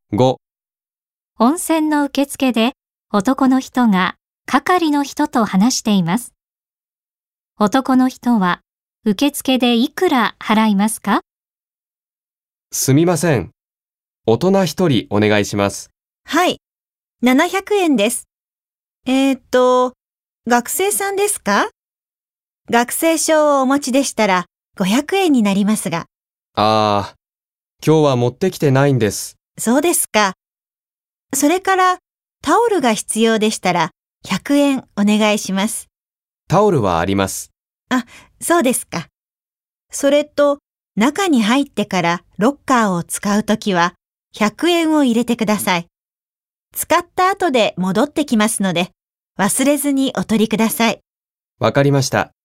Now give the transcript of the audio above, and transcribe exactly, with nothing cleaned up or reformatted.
ご、 温泉の受付で男の人が係の人と話しています。男の人は受付でいくら払いますか？ すみません。大人一人お願いします。 はい、ななひゃくえんです。えーっと、学生さんですか？学生証をお持ちでしたらごひゃくえんになりますが。 ああ、今日は持ってきてないんです。 そうですか。それからタオルが必要でしたらひゃくえんお願いします。 タオルはあります。 あ、そうですか。それと中に入ってからロッカーを使うときはひゃくえんを入れてください。使った後で戻ってきますので忘れずにお取りください。 わかりました。